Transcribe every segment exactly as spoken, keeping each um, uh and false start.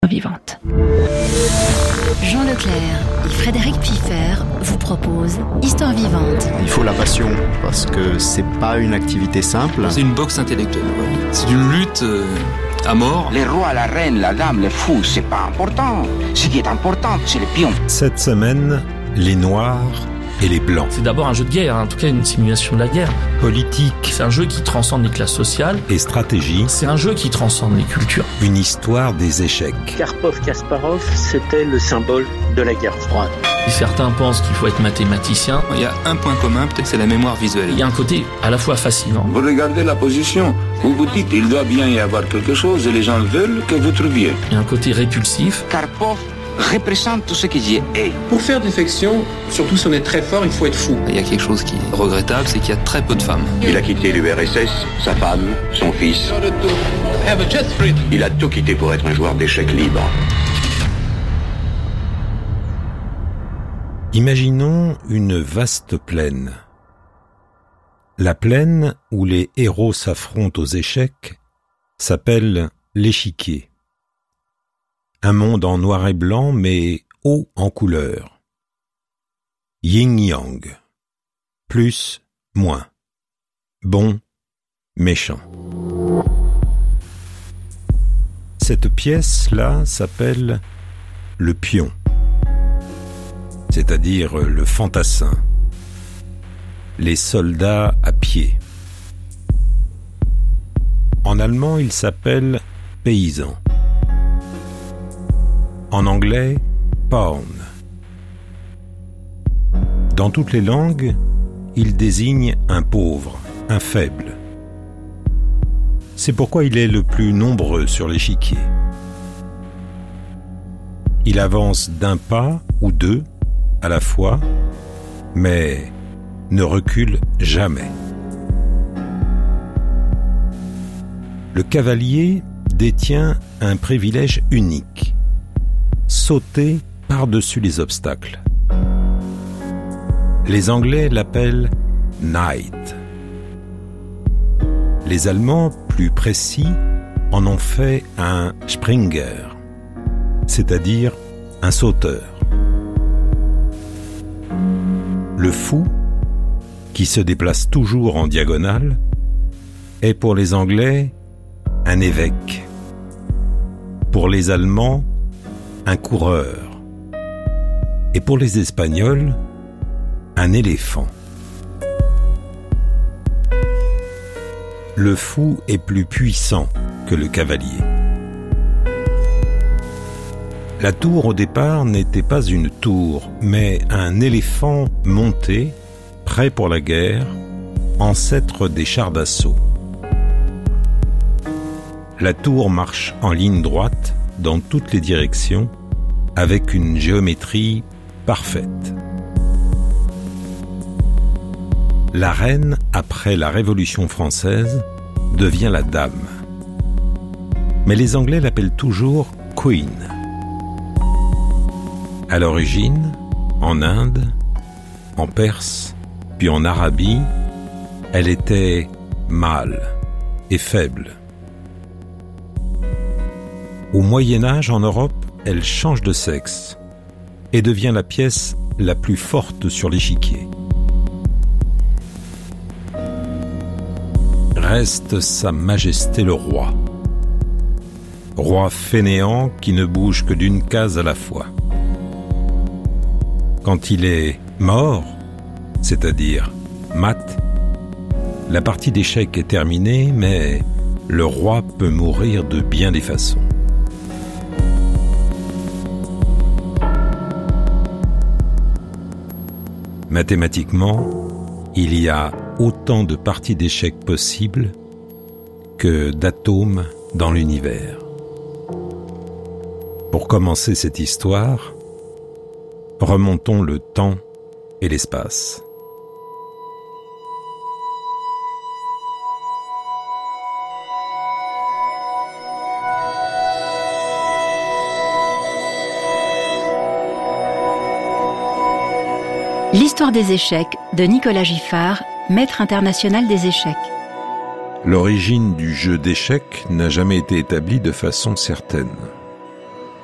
Vivante. Jean Leclerc et Frédéric Piffer vous proposent Histoire vivante. Il faut la passion, parce que c'est pas une activité simple. C'est une boxe intellectuelle, ouais. C'est une lutte euh, à mort. Les rois, la reine, la dame, les fous, c'est pas important. Ce qui est important, c'est les pions. Cette semaine, les Noirs et les Blancs. C'est d'abord un jeu de guerre, en tout cas une simulation de la guerre. Politique. C'est un jeu qui transcende les classes sociales. Et stratégie. C'est un jeu qui transcende les cultures. Une histoire des échecs. Karpov-Kasparov, c'était le symbole de la guerre froide. Certains pensent qu'il faut être mathématicien. Il y a un point commun, peut-être, c'est la mémoire visuelle. Il y a un côté à la fois fascinant. Vous regardez la position, vous vous dites il doit bien y avoir quelque chose et les gens veulent que vous trouviez. Il y a un côté répulsif. Karpov représente tout ce qui y est. Pour faire des fictions, surtout si on est très fort, il faut être fou. Il y a quelque chose qui est regrettable, c'est qu'il y a très peu de femmes. Il a quitté l'U R S S, sa femme, son fils. Il a tout quitté pour être un joueur d'échecs libre. Imaginons une vaste plaine. La plaine où les héros s'affrontent aux échecs s'appelle l'échiquier. Un monde en noir et blanc, mais haut en couleur. Yin-yang. Plus, moins. Bon, méchant. Cette pièce-là s'appelle le pion, c'est-à-dire le fantassin, les soldats à pied. En allemand, il s'appelle paysan. En anglais, pawn. Dans toutes les langues, il désigne un pauvre, un faible. C'est pourquoi il est le plus nombreux sur l'échiquier. Il avance d'un pas ou deux à la fois, mais ne recule jamais. Le cavalier détient un privilège unique: sauter par-dessus les obstacles. Les Anglais l'appellent knight. Les Allemands, plus précis, en ont fait un Springer, c'est-à-dire un sauteur. Le fou, qui se déplace toujours en diagonale, est pour les Anglais un évêque. Pour les Allemands, un coureur. Et pour les Espagnols, un éléphant. Le fou est plus puissant que le cavalier. La tour au départ n'était pas une tour, mais un éléphant monté, prêt pour la guerre, ancêtre des chars d'assaut. La tour marche en ligne droite dans toutes les directions, avec une géométrie parfaite. La reine, après la Révolution française, devient la dame. Mais les Anglais l'appellent toujours Queen. À l'origine, en Inde, en Perse, puis en Arabie, elle était mâle et faible. Au Moyen-Âge, en Europe, elle change de sexe et devient la pièce la plus forte sur l'échiquier. Reste Sa Majesté le Roi. Roi fainéant qui ne bouge que d'une case à la fois. Quand il est mort, c'est-à-dire mat, la partie d'échecs est terminée, mais le roi peut mourir de bien des façons. Mathématiquement, il y a autant de parties d'échecs possibles que d'atomes dans l'univers. Pour commencer cette histoire, remontons le temps et l'espace. L'histoire des échecs de Nicolas Giffard, maître international des échecs. L'origine du jeu d'échecs n'a jamais été établie de façon certaine.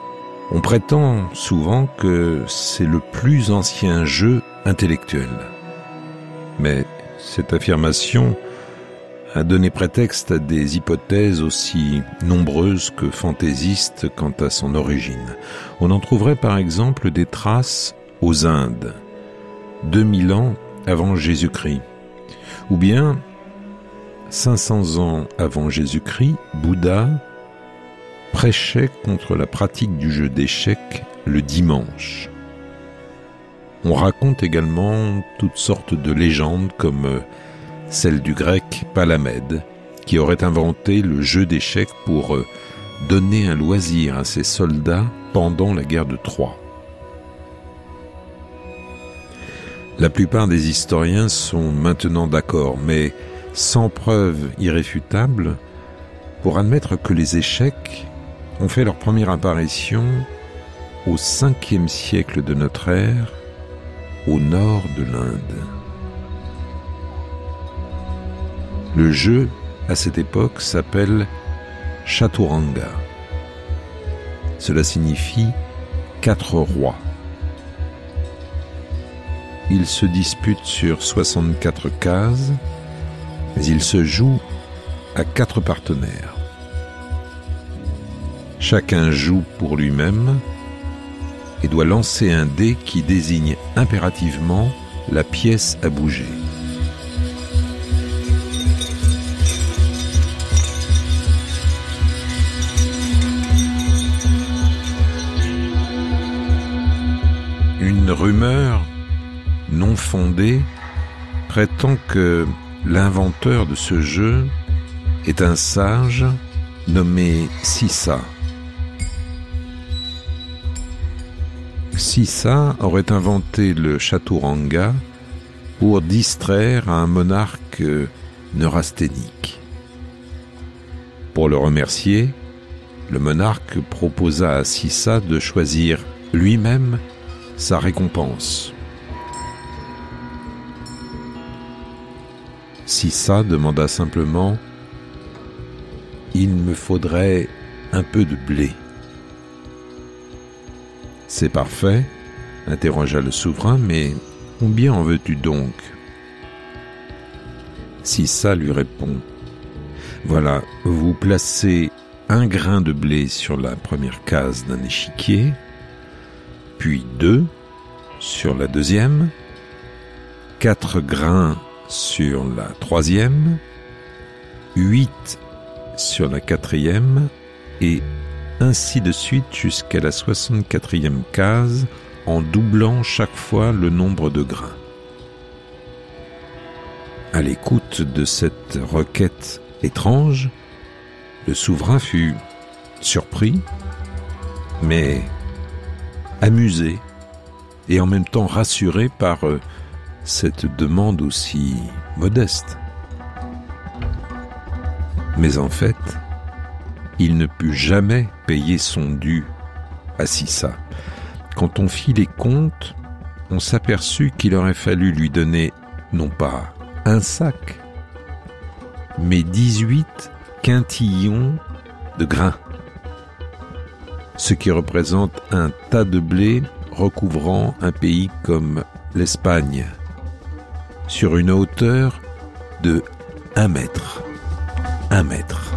On prétend souvent que c'est le plus ancien jeu intellectuel. Mais cette affirmation a donné prétexte à des hypothèses aussi nombreuses que fantaisistes quant à son origine. On en trouverait par exemple des traces aux Indes, deux mille ans avant Jésus-Christ, ou bien cinq cents ans avant Jésus-Christ, Bouddha prêchait contre la pratique du jeu d'échecs le dimanche. On raconte également toutes sortes de légendes comme celle du grec Palamède, qui aurait inventé le jeu d'échecs pour donner un loisir à ses soldats pendant la guerre de Troie. La plupart des historiens sont maintenant d'accord, mais sans preuve irréfutable, pour admettre que les échecs ont fait leur première apparition au cinquième siècle de notre ère, au nord de l'Inde. Le jeu, à cette époque, s'appelle Chaturanga. Cela signifie quatre rois. Il se dispute sur soixante-quatre cases, mais il se joue à quatre partenaires. Chacun joue pour lui-même et doit lancer un dé qui désigne impérativement la pièce à bouger. Une rumeur non fondée prétend que l'inventeur de ce jeu est un sage nommé Sissa. Sissa aurait inventé le Chaturanga pour distraire un monarque neurasthénique. Pour le remercier, le monarque proposa à Sissa de choisir lui-même sa récompense. Sissa demanda simplement « Il me faudrait un peu de blé. » « C'est parfait, » interrogea le souverain, « mais combien en veux-tu donc ?» Sissa lui répond « Voilà, vous placez un grain de blé sur la première case d'un échiquier, puis deux sur la deuxième, quatre grains sur la troisième, huit sur la quatrième, et ainsi de suite jusqu'à la soixante-quatrième case, en doublant chaque fois le nombre de grains. À l'écoute de cette requête étrange, le souverain fut surpris, mais amusé et en même temps rassuré par cette demande aussi modeste. Mais en fait, il ne put jamais payer son dû à Sissa. Quand on fit les comptes, on s'aperçut qu'il aurait fallu lui donner non pas un sac, mais dix-huit quintillons de grains, ce qui représente un tas de blé recouvrant un pays comme l'Espagne, sur une hauteur de un mètre. Un mètre.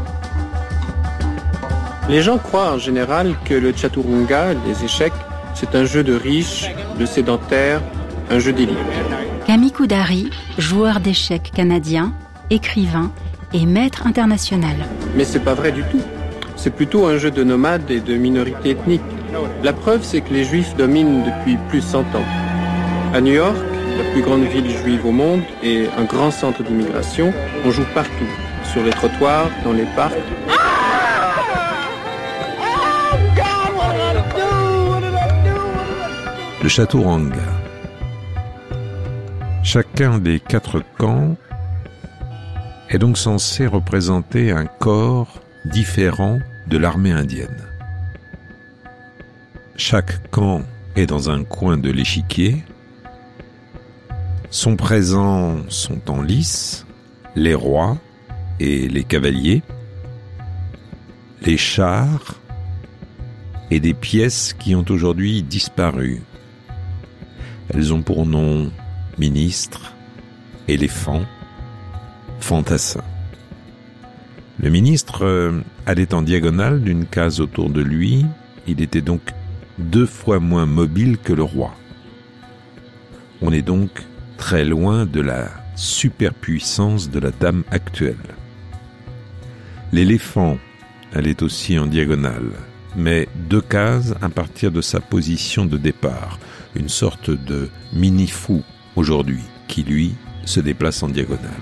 Les gens croient en général que le Chaturanga, les échecs, c'est un jeu de riches, de sédentaires, un jeu d'élite. Camille Koudari, joueur d'échecs canadien, écrivain et maître international. Mais c'est pas vrai du tout. C'est plutôt un jeu de nomades et de minorités ethniques. La preuve, c'est que les Juifs dominent depuis plus de cent ans. À New York, la plus grande ville juive au monde et un grand centre d'immigration, on joue partout. Sur les trottoirs, dans les parcs. Le Chaturanga. Chacun des quatre camps est donc censé représenter un corps différent de l'armée indienne. Chaque camp est dans un coin de l'échiquier. Sont présents sont en lice les rois et les cavaliers, les chars, et des pièces qui ont aujourd'hui disparu. Elles ont pour nom ministre, éléphant, fantassin. Le ministre euh, allait en diagonale d'une case autour de lui. Il était donc deux fois moins mobile que le roi. On est donc très loin de la superpuissance de la dame actuelle. L'éléphant allait aussi en diagonale, mais deux cases à partir de sa position de départ, une sorte de mini-fou aujourd'hui, qui lui se déplace en diagonale.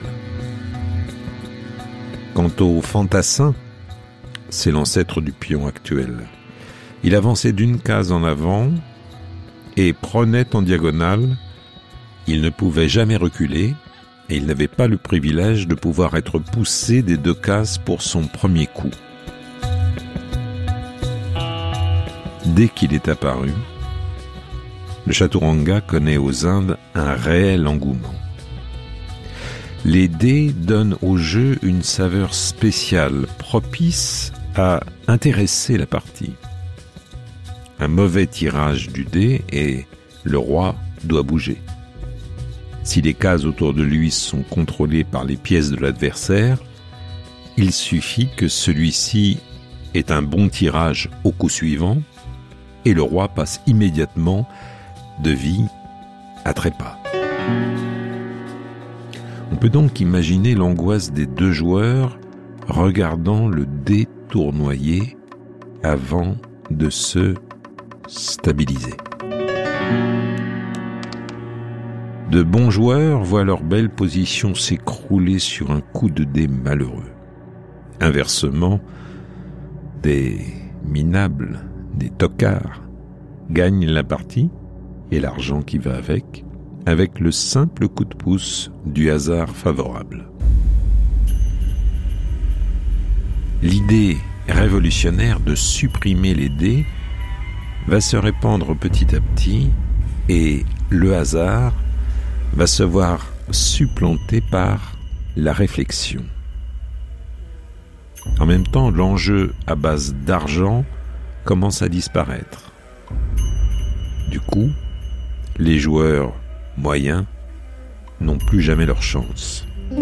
Quant au fantassin, c'est l'ancêtre du pion actuel. Il avançait d'une case en avant et prenait en diagonale. Il ne pouvait jamais reculer et il n'avait pas le privilège de pouvoir être poussé des deux cases pour son premier coup. Dès qu'il est apparu, le chaturanga connaît aux Indes un réel engouement. Les dés donnent au jeu une saveur spéciale, propice à intéresser la partie. Un mauvais tirage du dé et le roi doit bouger. Si les cases autour de lui sont contrôlées par les pièces de l'adversaire, il suffit que celui-ci ait un bon tirage au coup suivant et le roi passe immédiatement de vie à trépas. On peut donc imaginer l'angoisse des deux joueurs regardant le dé tournoyer avant de se stabiliser. De bons joueurs voient leur belle position s'écrouler sur un coup de dé malheureux. Inversement, des minables, des tocards, gagnent la partie et l'argent qui va avec, avec le simple coup de pouce du hasard favorable. L'idée révolutionnaire de supprimer les dés va se répandre petit à petit et le hasard va se voir supplanté par la réflexion. En même temps, l'enjeu à base d'argent commence à disparaître. Du coup, les joueurs moyens n'ont plus jamais leur chance.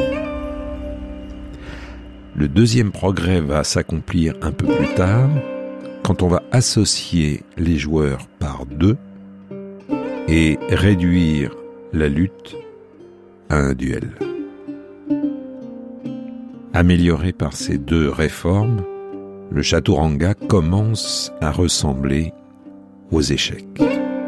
Le deuxième progrès va s'accomplir un peu plus tard, quand on va associer les joueurs par deux et réduire la lutte à un duel. Amélioré par ces deux réformes, le chaturanga commence à ressembler aux échecs.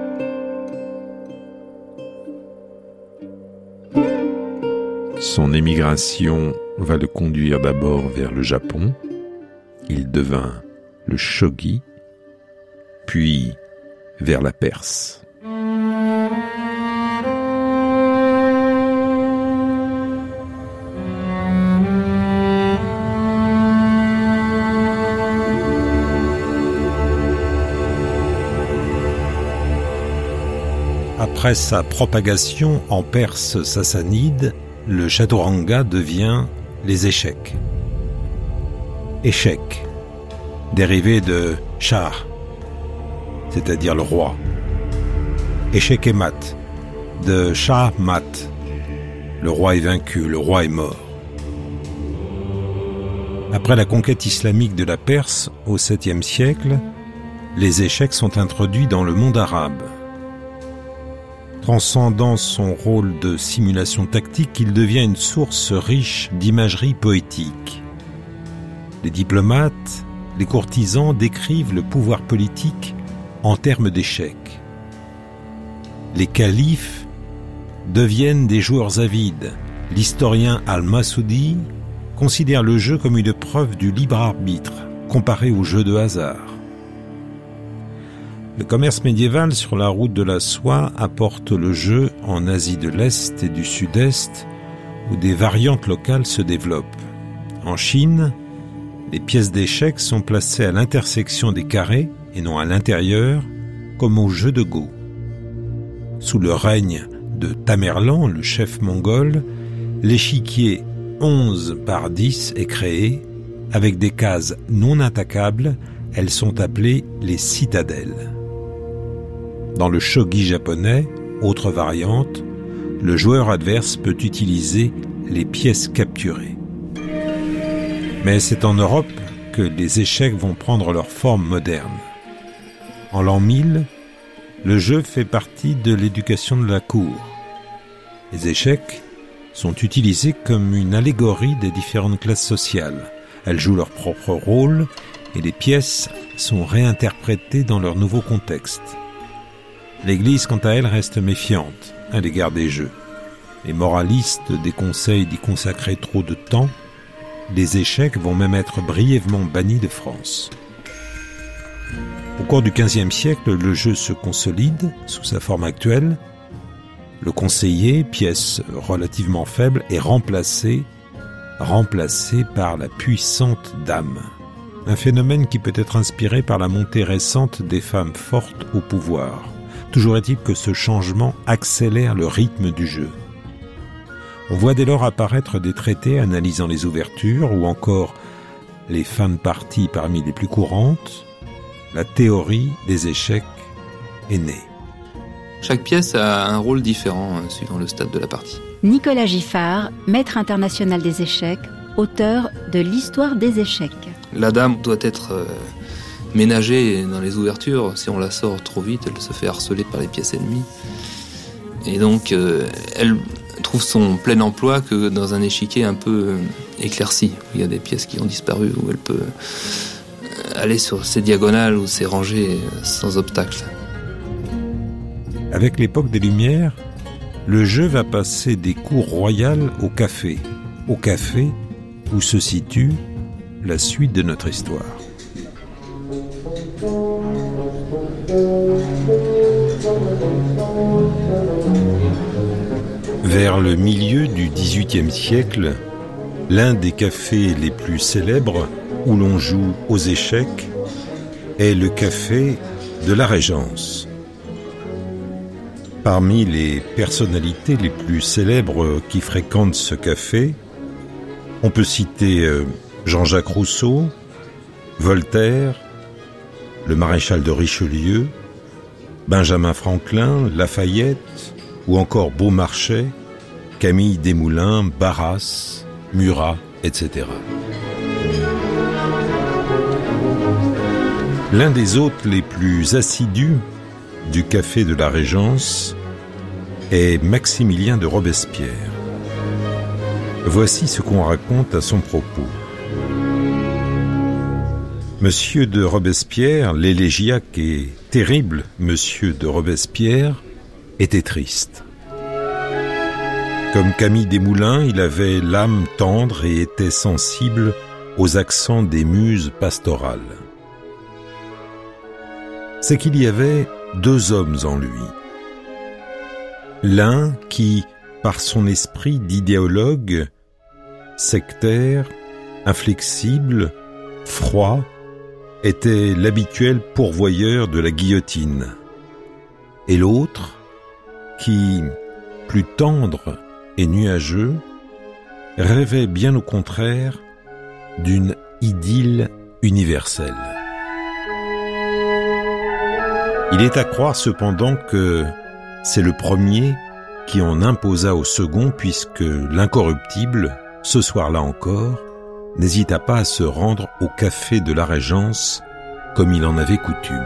Son émigration va le conduire d'abord vers le Japon. Il devint le shogi, puis vers la Perse. Après sa propagation en Perse sassanide, le chaturanga devient les échecs. Échec, dérivé de Shah, c'est-à-dire le roi. Échec et mat, de Shah mat, le roi est vaincu, le roi est mort. Après la conquête islamique de la Perse au septième siècle, les échecs sont introduits dans le monde arabe. Transcendant son rôle de simulation tactique, il devient une source riche d'imagerie poétique. Les diplomates, les courtisans décrivent le pouvoir politique en termes d'échecs. Les califes deviennent des joueurs avides. L'historien Al-Masoudi considère le jeu comme une preuve du libre arbitre, comparé au jeu de hasard. Le commerce médiéval sur la route de la soie apporte le jeu en Asie de l'Est et du Sud-Est, où des variantes locales se développent. En Chine, les pièces d'échecs sont placées à l'intersection des carrés et non à l'intérieur, comme au jeu de Go. Sous le règne de Tamerlan, le chef mongol, l'échiquier onze par dix est créé, avec des cases non attaquables elles sont appelées les citadelles. Dans le shogi japonais, autre variante, le joueur adverse peut utiliser les pièces capturées. Mais c'est en Europe que les échecs vont prendre leur forme moderne. En l'an mille, le jeu fait partie de l'éducation de la cour. Les échecs sont utilisés comme une allégorie des différentes classes sociales. Elles jouent leur propre rôle et les pièces sont réinterprétées dans leur nouveau contexte. L'Église, quant à elle, reste méfiante à l'égard des jeux. Les moralistes déconseillent d'y consacrer trop de temps. Les échecs vont même être brièvement bannis de France. Au cours du quinzième siècle, le jeu se consolide sous sa forme actuelle. Le conseiller, pièce relativement faible, est remplacé, remplacé par la puissante dame. Un phénomène qui peut être inspiré par la montée récente des femmes fortes au pouvoir. Toujours est-il que ce changement accélère le rythme du jeu. On voit dès lors apparaître des traités analysant les ouvertures ou encore les fins de partie parmi les plus courantes. La théorie des échecs est née. Chaque pièce a un rôle différent suivant le stade de la partie. Nicolas Giffard, maître international des échecs, auteur de l'histoire des échecs. La dame doit être euh, ménagée dans les ouvertures. Si on la sort trop vite, elle se fait harceler par les pièces ennemies. Et donc, euh, elle trouve son plein emploi que dans un échiquier un peu euh, éclairci. Il y a des pièces qui ont disparu, où elle peut aller sur ses diagonales ou ses rangées sans obstacle. Avec l'époque des Lumières, le jeu va passer des cours royales au café. Au café où se situe la suite de notre histoire. Vers le milieu du dix-huitième siècle, l'un des cafés les plus célèbres où l'on joue aux échecs est le café de la Régence. Parmi les personnalités les plus célèbres qui fréquentent ce café, on peut citer Jean-Jacques Rousseau, Voltaire, le maréchal de Richelieu, Benjamin Franklin, Lafayette ou encore Beaumarchais, Camille Desmoulins, Barras, Murat, et cetera. L'un des hôtes les plus assidus du café de la Régence est Maximilien de Robespierre. Voici ce qu'on raconte à son propos. Monsieur de Robespierre, l'élégiaque et terrible Monsieur de Robespierre, était triste. Comme Camille Desmoulins, il avait l'âme tendre et était sensible aux accents des muses pastorales. C'est qu'il y avait deux hommes en lui. L'un qui, par son esprit d'idéologue, sectaire, inflexible, froid, était l'habituel pourvoyeur de la guillotine. Et l'autre, qui, plus tendre et nuageux, rêvait bien au contraire d'une idylle universelle. Il est à croire cependant que c'est le premier qui en imposa au second, puisque l'incorruptible, ce soir-là encore, n'hésita pas à se rendre au café de la Régence comme il en avait coutume.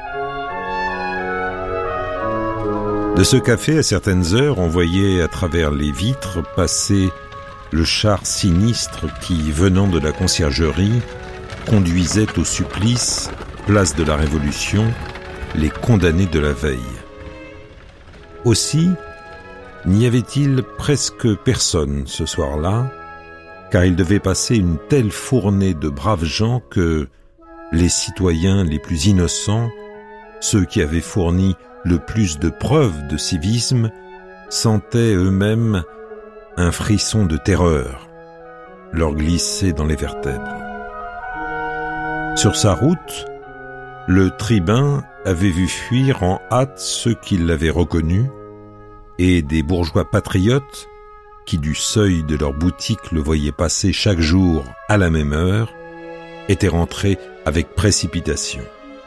De ce café, à certaines heures, on voyait à travers les vitres passer le char sinistre qui, venant de la conciergerie, conduisait au supplice, place de la Révolution, les condamnés de la veille. Aussi, n'y avait-il presque personne ce soir-là, car il devait passer une telle fournée de braves gens que les citoyens les plus innocents, ceux qui avaient fourni le plus de preuves de civisme, sentaient eux-mêmes un frisson de terreur leur glisser dans les vertèbres. Sur sa route, le tribun avait vu fuir en hâte ceux qui l'avaient reconnu, et des bourgeois patriotes, qui du seuil de leur boutique le voyaient passer chaque jour à la même heure, était rentré avec précipitation.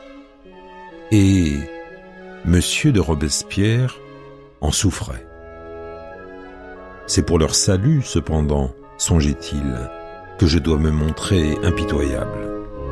Et Monsieur de Robespierre en souffrait. C'est pour leur salut, cependant, songeait-il, que je dois me montrer impitoyable.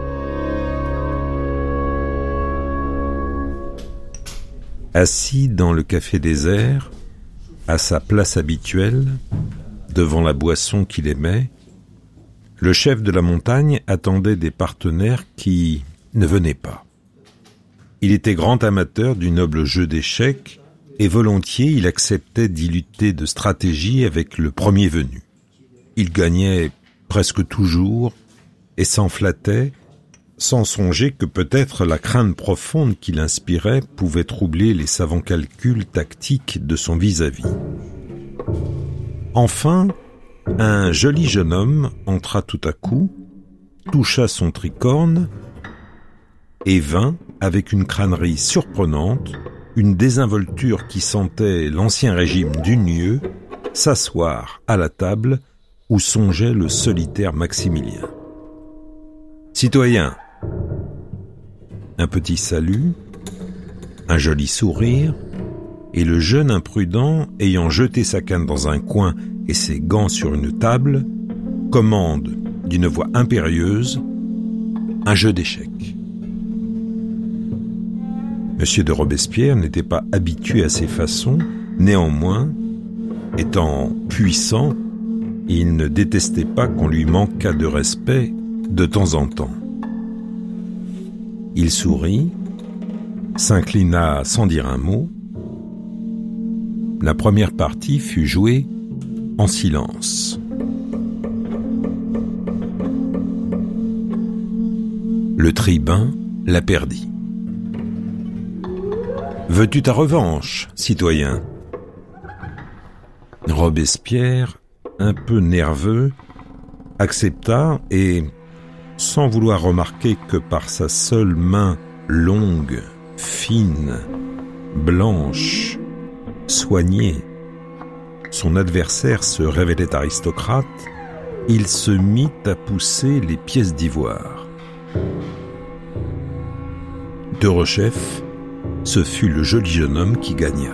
Assis dans le café désert, à sa place habituelle, devant la boisson qu'il aimait, le chef de la montagne attendait des partenaires qui ne venaient pas. Il était grand amateur du noble jeu d'échecs et volontiers il acceptait d'y lutter de stratégie avec le premier venu. Il gagnait presque toujours et s'en flattait, sans songer que peut-être la crainte profonde qu'il inspirait pouvait troubler les savants calculs tactiques de son vis-à-vis. Enfin, un joli jeune homme entra tout à coup, toucha son tricorne et vint, avec une crânerie surprenante, une désinvolture qui sentait l'ancien régime d'une lieue, s'asseoir à la table où songeait le solitaire Maximilien. « Citoyen !» Un petit salut, un joli sourire, et le jeune imprudent, ayant jeté sa canne dans un coin et ses gants sur une table, commande d'une voix impérieuse un jeu d'échecs. Monsieur de Robespierre n'était pas habitué à ces façons, néanmoins, étant puissant, il ne détestait pas qu'on lui manquât de respect de temps en temps. Il sourit, s'inclina sans dire un mot. La première partie fut jouée en silence. Le tribun la perdit. « Veux-tu ta revanche, citoyen ?» Robespierre, un peu nerveux, accepta et, sans vouloir remarquer que par sa seule main longue, fine, blanche, soignée, son adversaire se révélait aristocrate, il se mit à pousser les pièces d'ivoire. Derechef, ce fut le joli jeune homme qui gagna.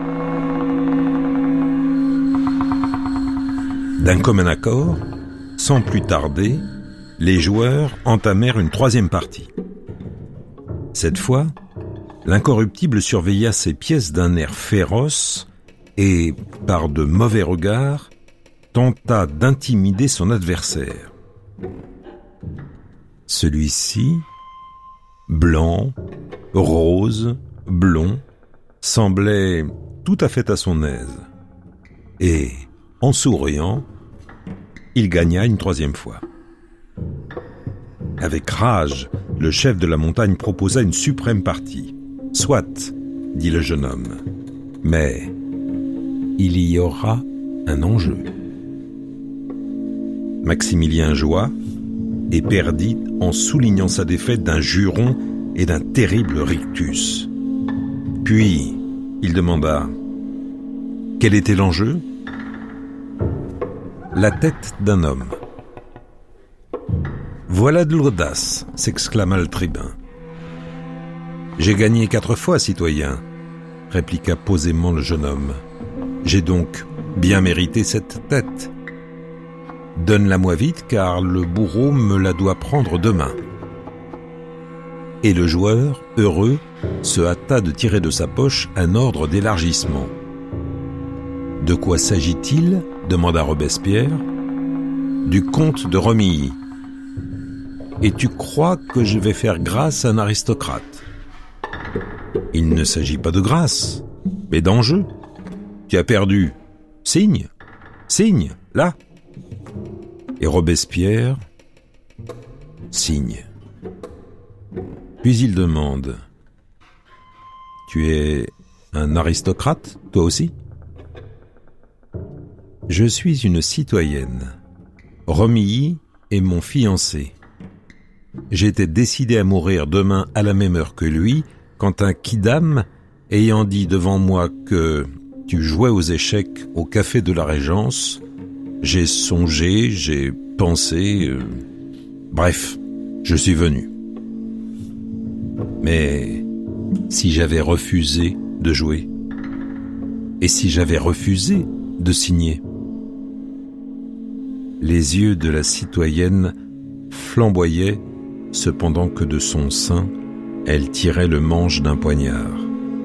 D'un commun accord, sans plus tarder, les joueurs entamèrent une troisième partie. Cette fois, l'incorruptible surveilla ses pièces d'un air féroce et, par de mauvais regards, tenta d'intimider son adversaire. Celui-ci, blanc, rose, blond, semblait tout à fait à son aise. Et, en souriant, il gagna une troisième fois. Avec rage, le chef de la montagne proposa une suprême partie. « Soit, dit le jeune homme, mais il y aura un enjeu. » Maximilien joua et perdit en soulignant sa défaite d'un juron et d'un terrible rictus. Puis, il demanda « Quel était l'enjeu ?» La tête d'un homme. « Voilà de l'audace !» s'exclama le tribun. « J'ai gagné quatre fois, citoyen !» répliqua posément le jeune homme. « J'ai donc bien mérité cette tête. Donne-la-moi vite, car le bourreau me la doit prendre demain. » Et le joueur, heureux, se hâta de tirer de sa poche un ordre d'élargissement. « De quoi s'agit-il » demanda Robespierre. « Du comte de Romilly. »« Et tu crois que je vais faire grâce à un aristocrate ?»« Il ne s'agit pas de grâce, mais d'enjeu. Tu as perdu. Signe, signe, là !» Et Robespierre signe. Puis il demande « Tu es un aristocrate, toi aussi ?»« Je suis une citoyenne. Romilly est mon fiancé. J'étais décidé à mourir demain à la même heure que lui, quand un quidam, ayant dit devant moi que tu jouais aux échecs au café de la Régence, j'ai songé, j'ai pensé... Euh, bref, Je suis venu. Mais si j'avais refusé de jouer, et si j'avais refusé de signer? Les yeux de la citoyenne flamboyaient, cependant que de son sein, elle tirait le manche d'un poignard.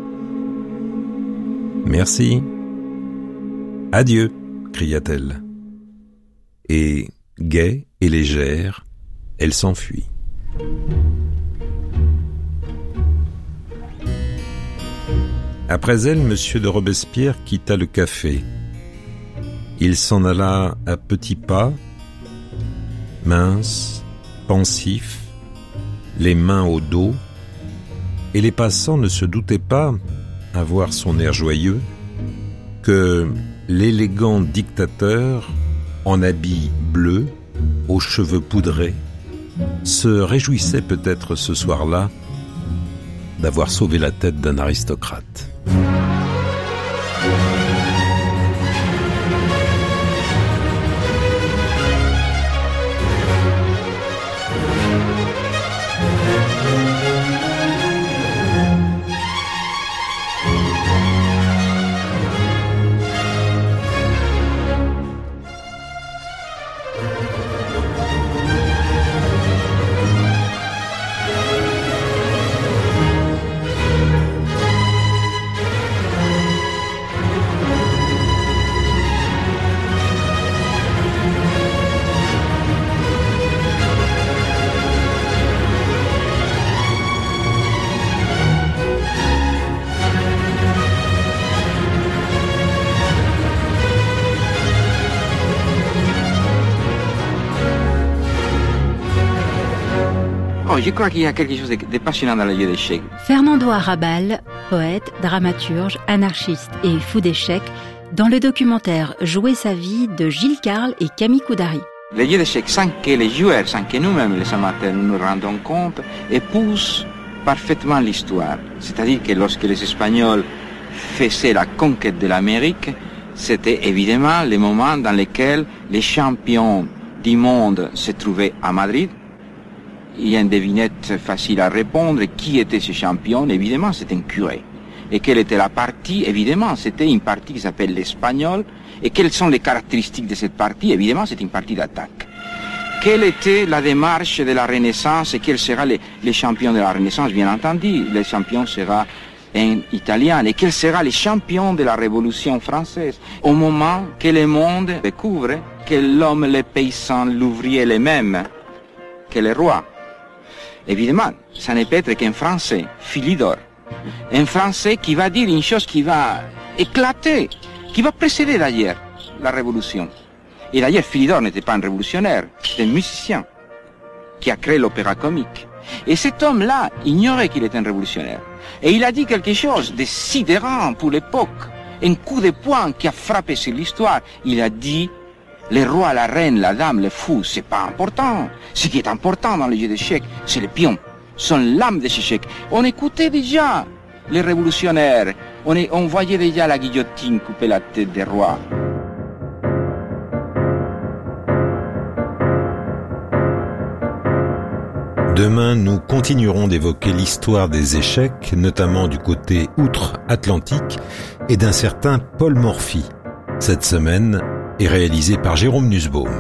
« Merci. Adieu !» cria-t-elle. Et, gaie et légère, elle s'enfuit. Après elle, Monsieur de Robespierre quitta le café. Il s'en alla à petits pas, mince, pensif, les mains au dos, et les passants ne se doutaient pas, à voir son air joyeux, que l'élégant dictateur, en habit bleu, aux cheveux poudrés, se réjouissait peut-être ce soir-là d'avoir sauvé la tête d'un aristocrate. Je crois qu'il y a quelque chose de, de passionnant dans le jeu d'échecs. Fernando Arrabal, poète, dramaturge, anarchiste et fou d'échecs, dans le documentaire Jouer sa vie de Gilles Carle et Camille Coudary. Le jeu d'échecs, sans que les joueurs, sans que nous-mêmes, les amateurs, nous nous rendons compte, épouse parfaitement l'histoire. C'est-à-dire que lorsque les Espagnols faisaient la conquête de l'Amérique, c'était évidemment le moment dans lequel les champions du monde se trouvaient à Madrid. Il y a une devinette facile à répondre. Qui était ce champion? Évidemment, c'était un curé. Et quelle était la partie? Évidemment, c'était une partie qui s'appelle l'espagnol. Et quelles sont les caractéristiques de cette partie? Évidemment, c'est une partie d'attaque. Quelle était la démarche de la Renaissance et quels seront les, les champions de la Renaissance? Bien entendu, le champion sera un Italien. Et quels seront les champions de la Révolution française? Au moment que le monde découvre que l'homme, le paysan, l'ouvrier, les mêmes que le roi. Évidemment, ça ne peut être qu'un Français, Philidor. Un Français qui va dire une chose qui va éclater, qui va précéder d'ailleurs la Révolution. Et d'ailleurs, Philidor n'était pas un révolutionnaire, c'était un musicien qui a créé l'opéra comique. Et cet homme-là ignorait qu'il était un révolutionnaire. Et il a dit quelque chose de sidérant pour l'époque, un coup de poing qui a frappé sur l'histoire. Il a dit: le roi, la reine, la dame, le fou, c'est pas important. Ce qui est important dans le jeu d'échecs, c'est le pion. Sont l'âme des échecs. On écoutait déjà les révolutionnaires. On, est, on voyait déjà la guillotine couper la tête des rois. Demain, nous continuerons d'évoquer l'histoire des échecs, notamment du côté outre-Atlantique, et d'un certain Paul Morphy. Cette semaine est réalisée par Jérôme Nussbaum.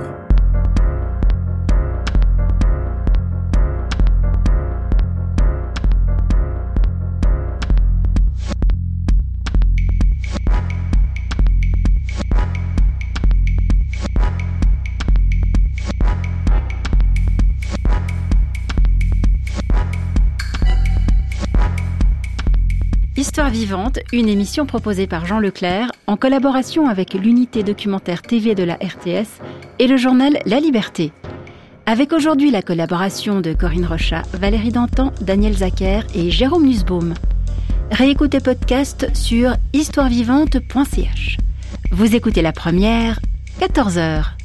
Histoire vivante, une émission proposée par Jean Leclerc en collaboration avec l'unité documentaire T V de la R T S et le journal La Liberté. Avec aujourd'hui la collaboration de Corinne Rochat, Valérie Dantan, Daniel Zacher et Jérôme Nussbaum. Réécoutez podcast sur histoire vivante point c h. Vous écoutez la première, quatorze heures.